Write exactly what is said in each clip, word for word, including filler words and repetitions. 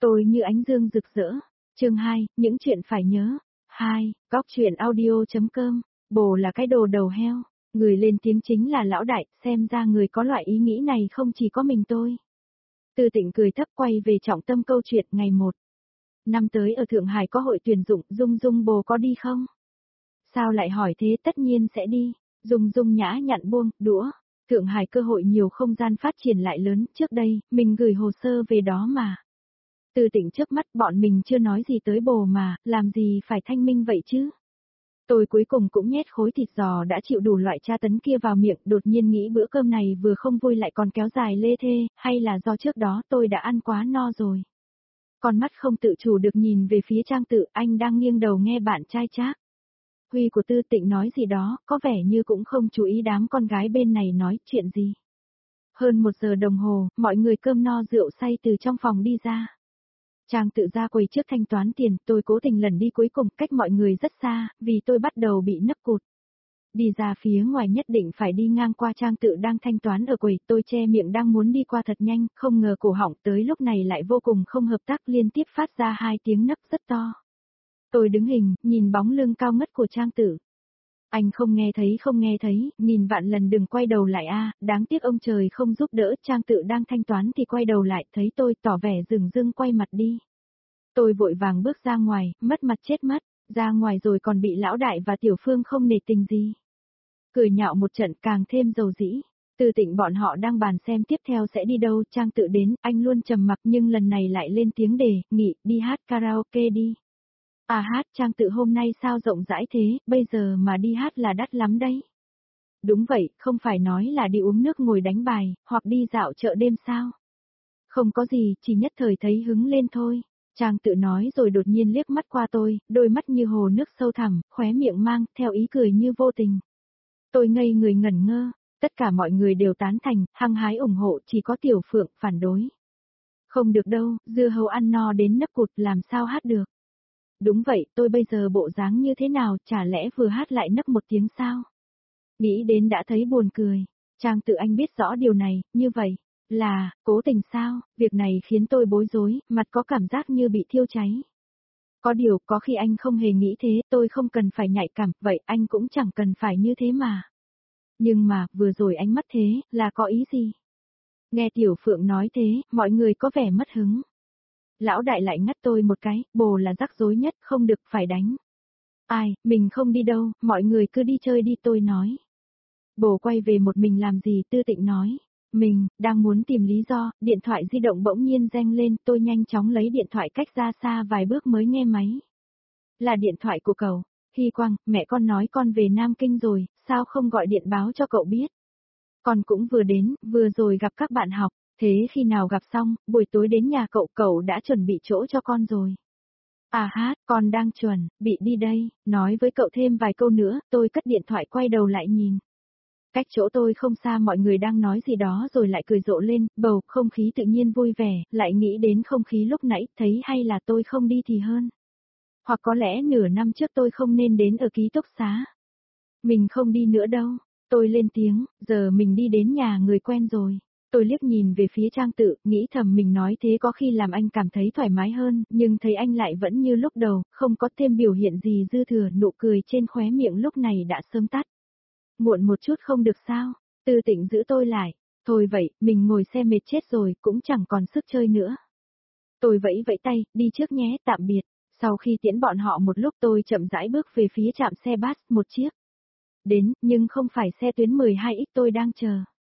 Tôi như ánh dương rực rỡ. Chương hai, những chuyện phải nhớ. hai, Góc truyện audio.com, bồ là cái đồ đầu heo. Người lên tiếng chính là lão đại, xem ra người có loại ý nghĩ này không chỉ có mình tôi. Tư Tịnh cười thấp quay về trọng tâm câu chuyện ngày một. Năm tới ở Thượng Hải có hội tuyển dụng, Dung Dung bồ có đi không? Sao lại hỏi thế, tất nhiên sẽ đi. Dung Dung nhã nhặn buông đũa. Thượng Hải cơ hội nhiều, không gian phát triển lại lớn, trước đây, mình gửi hồ sơ về đó mà. Tư Tịnh chớp mắt, bọn mình chưa nói gì tới bồ mà, làm gì phải thanh minh vậy chứ? Tôi cuối cùng cũng nhét khối thịt giò đã chịu đủ loại tra tấn kia vào miệng, đột nhiên nghĩ bữa cơm này vừa không vui lại còn kéo dài lê thê, hay là do trước đó tôi đã ăn quá no rồi. Con mắt không tự chủ được nhìn về phía Trang Tự, anh đang nghiêng đầu nghe bạn trai Trác Huy của Tư Tịnh nói gì đó, có vẻ như cũng không chú ý đám con gái bên này nói chuyện gì. Hơn một giờ đồng hồ, mọi người cơm no rượu say từ trong phòng đi ra. Trang Tự ra quầy trước thanh toán tiền, tôi cố tình lần đi cuối cùng, cách mọi người rất xa, vì tôi bắt đầu bị nấc cụt. Đi ra phía ngoài nhất định phải đi ngang qua Trang Tự đang thanh toán ở quầy, tôi che miệng đang muốn đi qua thật nhanh, không ngờ cổ họng tới lúc này lại vô cùng không hợp tác, liên tiếp phát ra hai tiếng nấc rất to. Tôi đứng hình, nhìn bóng lưng cao ngất của Trang Tự. Anh không nghe thấy không nghe thấy, nghìn vạn lần đừng quay đầu lại a, đáng tiếc ông trời không giúp đỡ. Trang Tự đang thanh toán thì quay đầu lại, thấy tôi tỏ vẻ dửng dưng quay mặt đi. Tôi vội vàng bước ra ngoài, mất mặt chết mất, ra ngoài rồi còn bị lão đại và Tiểu Phương không nể tình gì. Cười nhạo một trận càng thêm dầu dĩ. Tư Tịnh bọn họ đang bàn xem tiếp theo sẽ đi đâu, Trang Tự đến, anh luôn trầm mặc nhưng lần này lại lên tiếng đề nghị, đi hát karaoke đi. À hát, Trang Tự hôm nay sao rộng rãi thế, bây giờ mà đi hát là đắt lắm đấy. Đúng vậy, không phải nói là đi uống nước ngồi đánh bài, hoặc đi dạo chợ đêm sao? Không có gì, chỉ nhất thời thấy hứng lên thôi. Trang Tự nói rồi đột nhiên liếc mắt qua tôi, đôi mắt như hồ nước sâu thẳm, khóe miệng mang theo ý cười như vô tình. Tôi ngây người ngẩn ngơ, tất cả mọi người đều tán thành, hăng hái ủng hộ, chỉ có Tiểu Phượng phản đối. Không được đâu, dưa hấu ăn no đến nấc cụt làm sao hát được. Đúng vậy, tôi bây giờ bộ dáng như thế nào, chả lẽ vừa hát lại nấc một tiếng sao? Nghĩ đến đã thấy buồn cười. Trang Tự anh biết rõ điều này, như vậy, là, cố tình sao, việc này khiến tôi bối rối, mặt có cảm giác như bị thiêu cháy. Có điều, có khi anh không hề nghĩ thế, tôi không cần phải nhạy cảm, vậy anh cũng chẳng cần phải như thế mà. Nhưng mà, vừa rồi anh mất thế, là có ý gì? Nghe Tiểu Phượng nói thế, mọi người có vẻ mất hứng. Lão đại lại ngắt tôi một cái, bồ là rắc rối nhất, không được phải đánh. Ai, mình không đi đâu, mọi người cứ đi chơi đi, tôi nói. Bồ quay về một mình làm gì, Tư Tịnh nói. Mình, đang muốn tìm lý do, điện thoại di động bỗng nhiên reng lên, tôi nhanh chóng lấy điện thoại cách ra xa vài bước mới nghe máy. Là điện thoại của cậu. Hy Quang, mẹ con nói con về Nam Kinh rồi, sao không gọi điện báo cho cậu biết? Con cũng vừa đến, vừa rồi gặp các bạn học. Thế khi nào gặp xong, buổi tối đến nhà cậu, cậu đã chuẩn bị chỗ cho con rồi. À hát, con đang chuẩn, bị đi đây, nói với cậu thêm vài câu nữa, tôi cất điện thoại quay đầu lại nhìn. Cách chỗ tôi không xa mọi người đang nói gì đó rồi lại cười rộ lên, bầu không khí tự nhiên vui vẻ, lại nghĩ đến không khí lúc nãy, thấy hay là tôi không đi thì hơn. Hoặc có lẽ nửa năm trước tôi không nên đến ở ký túc xá. Mình không đi nữa đâu, tôi lên tiếng, giờ mình đi đến nhà người quen rồi. Tôi liếc nhìn về phía Trang Tự, nghĩ thầm mình nói thế có khi làm anh cảm thấy thoải mái hơn, nhưng thấy anh lại vẫn như lúc đầu, không có thêm biểu hiện gì dư thừa, nụ cười trên khóe miệng lúc này đã sớm tắt. Muộn một chút không được sao? Tư Tịnh giữ tôi lại. Thôi vậy, mình ngồi xe mệt chết rồi, cũng chẳng còn sức chơi nữa. Tôi vẫy vẫy tay, đi trước nhé, tạm biệt. Sau khi tiễn bọn họ một lúc tôi chậm rãi bước về phía trạm xe bus, một chiếc. Đến, nhưng không phải xe tuyến mười hai X tôi đang chờ.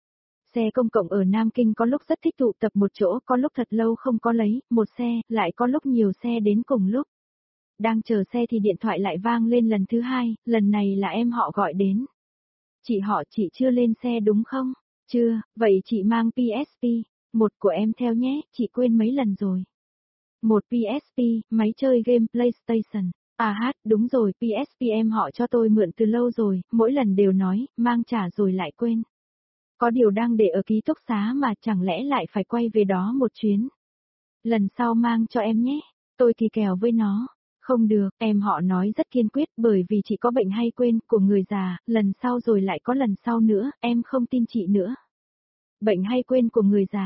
Xe công cộng ở Nam Kinh có lúc rất thích tụ tập một chỗ, có lúc thật lâu không có lấy, một xe, lại có lúc nhiều xe đến cùng lúc. Đang chờ xe thì điện thoại lại vang lên lần thứ hai, lần này là em họ gọi đến. Chị họ, chị chưa lên xe đúng không? Chưa, vậy chị mang pê ét pê, một của em theo nhé, chị quên mấy lần rồi. Một pê ét pê, máy chơi game PlayStation. À hát, đúng rồi, pê ét pê em họ cho tôi mượn từ lâu rồi, mỗi lần đều nói, mang trả rồi lại quên. Có điều đang để ở ký túc xá mà chẳng lẽ lại phải quay về đó một chuyến. Lần sau mang cho em nhé, tôi kỳ kèo với nó. Không được, em họ nói rất kiên quyết bởi vì chị có bệnh hay quên của người già, lần sau rồi lại có lần sau nữa, em không tin chị nữa. Bệnh hay quên của người già,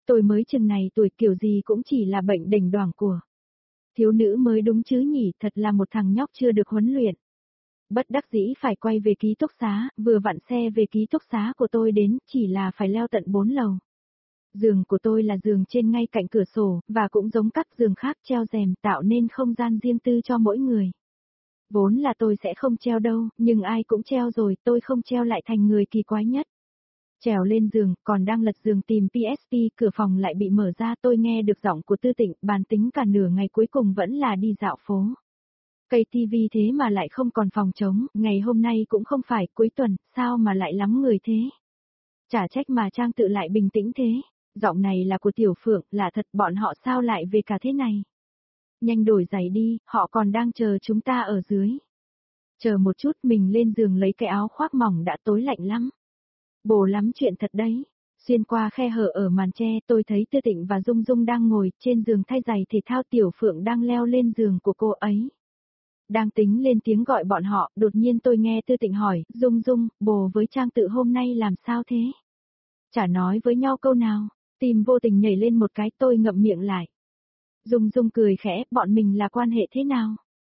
tôi mới chừng này tuổi kiểu gì cũng chỉ là bệnh đỉnh đoảng của thiếu nữ mới đúng chứ nhỉ, thật là một thằng nhóc chưa được huấn luyện. Bất đắc dĩ phải quay về ký túc xá, vừa vặn xe về ký túc xá của tôi đến, chỉ là phải leo tận bốn lầu. Giường của tôi là giường trên ngay cạnh cửa sổ, và cũng giống các giường khác treo rèm tạo nên không gian riêng tư cho mỗi người. Vốn là tôi sẽ không treo đâu, nhưng ai cũng treo rồi, tôi không treo lại thành người kỳ quái nhất. Trèo lên giường, còn đang lật giường tìm pê ét pê, cửa phòng lại bị mở ra, tôi nghe được giọng của Tư Tịnh, bàn tính cả nửa ngày cuối cùng vẫn là đi dạo phố. Cây tivi thế mà lại không còn phòng trống, ngày hôm nay cũng không phải cuối tuần, sao mà lại lắm người thế? Chả trách mà Trang Tự lại bình tĩnh thế, giọng này là của Tiểu Phượng, là thật, bọn họ sao lại về cả thế này? Nhanh đổi giày đi, họ còn đang chờ chúng ta ở dưới. Chờ một chút, mình lên giường lấy cái áo khoác mỏng, đã tối lạnh lắm. Bồ lắm chuyện thật đấy. Xuyên qua khe hở ở màn tre, tôi thấy Tư Tịnh và Dung Dung đang ngồi trên giường thay giày thể thao, Tiểu Phượng đang leo lên giường của cô ấy. Đang tính lên tiếng gọi bọn họ, đột nhiên tôi nghe Tư Tịnh hỏi, Dung Dung, bồ với Trang Tự hôm nay làm sao thế? Chả nói với nhau câu nào, tim vô tình nhảy lên một cái, tôi ngậm miệng lại. Dung Dung cười khẽ, bọn mình là quan hệ thế nào?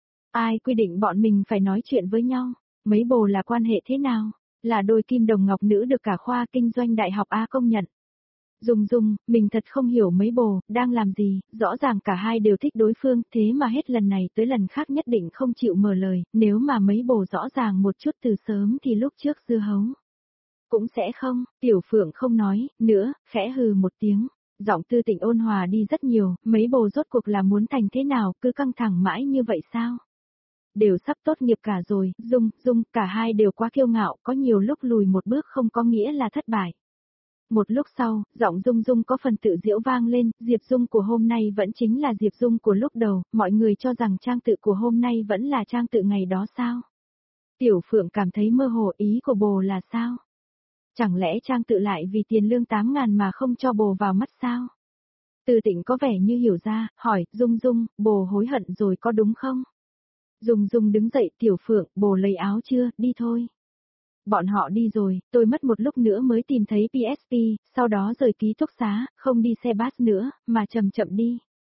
Ai quy định bọn mình phải nói chuyện với nhau? Mấy bồ là quan hệ thế nào? Là đôi kim đồng ngọc nữ được cả khoa kinh doanh đại học A công nhận. Dung Dung, mình thật không hiểu mấy bồ, đang làm gì, rõ ràng cả hai đều thích đối phương, thế mà hết lần này tới lần khác nhất định không chịu mở lời, nếu mà mấy bồ rõ ràng một chút từ sớm thì lúc trước dưa hấu. Cũng sẽ không, Tiểu Phượng không nói, nữa, khẽ hừ một tiếng, giọng Tư Tịnh ôn hòa đi rất nhiều, mấy bồ rốt cuộc là muốn thành thế nào, cứ căng thẳng mãi như vậy sao? Đều sắp tốt nghiệp cả rồi, Dung, Dung, cả hai đều quá kiêu ngạo, có nhiều lúc lùi một bước không có nghĩa là thất bại. Một lúc sau, giọng Dung Dung có phần tự giễu vang lên, Diệp Dung của hôm nay vẫn chính là Diệp Dung của lúc đầu, mọi người cho rằng Trang Tự của hôm nay vẫn là Trang Tự ngày đó sao? Tiểu Phượng cảm thấy mơ hồ, ý của bồ là sao? Chẳng lẽ Trang Tự lại vì tiền lương tám ngàn mà không cho bồ vào mắt sao? Tư Tịnh có vẻ như hiểu ra, hỏi, Dung Dung, bồ hối hận rồi có đúng không? Dung Dung đứng dậy, Tiểu Phượng, bồ lấy áo chưa, đi thôi. Bọn họ đi rồi, tôi mất một lúc nữa mới tìm thấy pê ét pê, sau đó rời ký túc xá, không đi xe bus nữa, mà chậm chậm đi.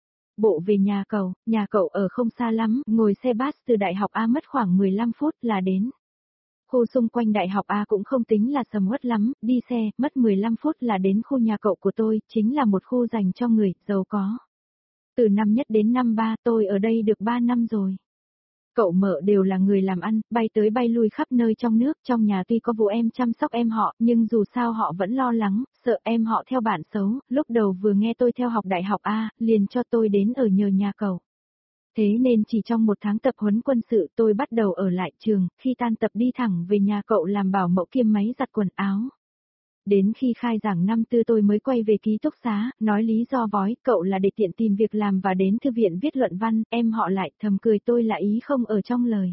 Bộ về nhà cậu, nhà cậu ở không xa lắm, ngồi xe bus từ Đại học A mất khoảng mười lăm phút là đến. Khu xung quanh Đại học A cũng không tính là sầm uất lắm, đi xe, mất mười lăm phút là đến khu nhà cậu của tôi, chính là một khu dành cho người giàu có. Từ năm nhất đến năm ba, tôi ở đây được ba năm rồi. Cậu mợ đều là người làm ăn, bay tới bay lui khắp nơi trong nước, trong nhà tuy có vụ em chăm sóc em họ, nhưng dù sao họ vẫn lo lắng, sợ em họ theo bạn xấu, lúc đầu vừa nghe tôi theo học Đại học A, liền cho tôi đến ở nhờ nhà cậu. Thế nên chỉ trong một tháng tập huấn quân sự tôi bắt đầu ở lại trường, khi tan tập đi thẳng về nhà cậu làm bảo mẫu kiêm máy giặt quần áo. Đến khi khai giảng năm tư tôi mới quay về ký túc xá, nói lý do vói, cậu là để tiện tìm việc làm và đến thư viện viết luận văn, em họ lại thầm cười tôi là ý không ở trong lời.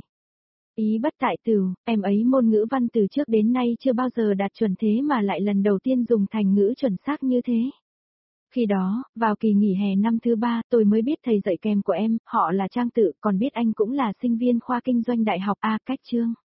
Ý bất tại từ, em ấy môn ngữ văn từ trước đến nay chưa bao giờ đạt chuẩn thế mà lại lần đầu tiên dùng thành ngữ chuẩn xác như thế. Khi đó, vào kỳ nghỉ hè năm thứ ba tôi mới biết thầy dạy kèm của em, họ là Trang Tự, còn biết anh cũng là sinh viên khoa kinh doanh đại học A cách chương.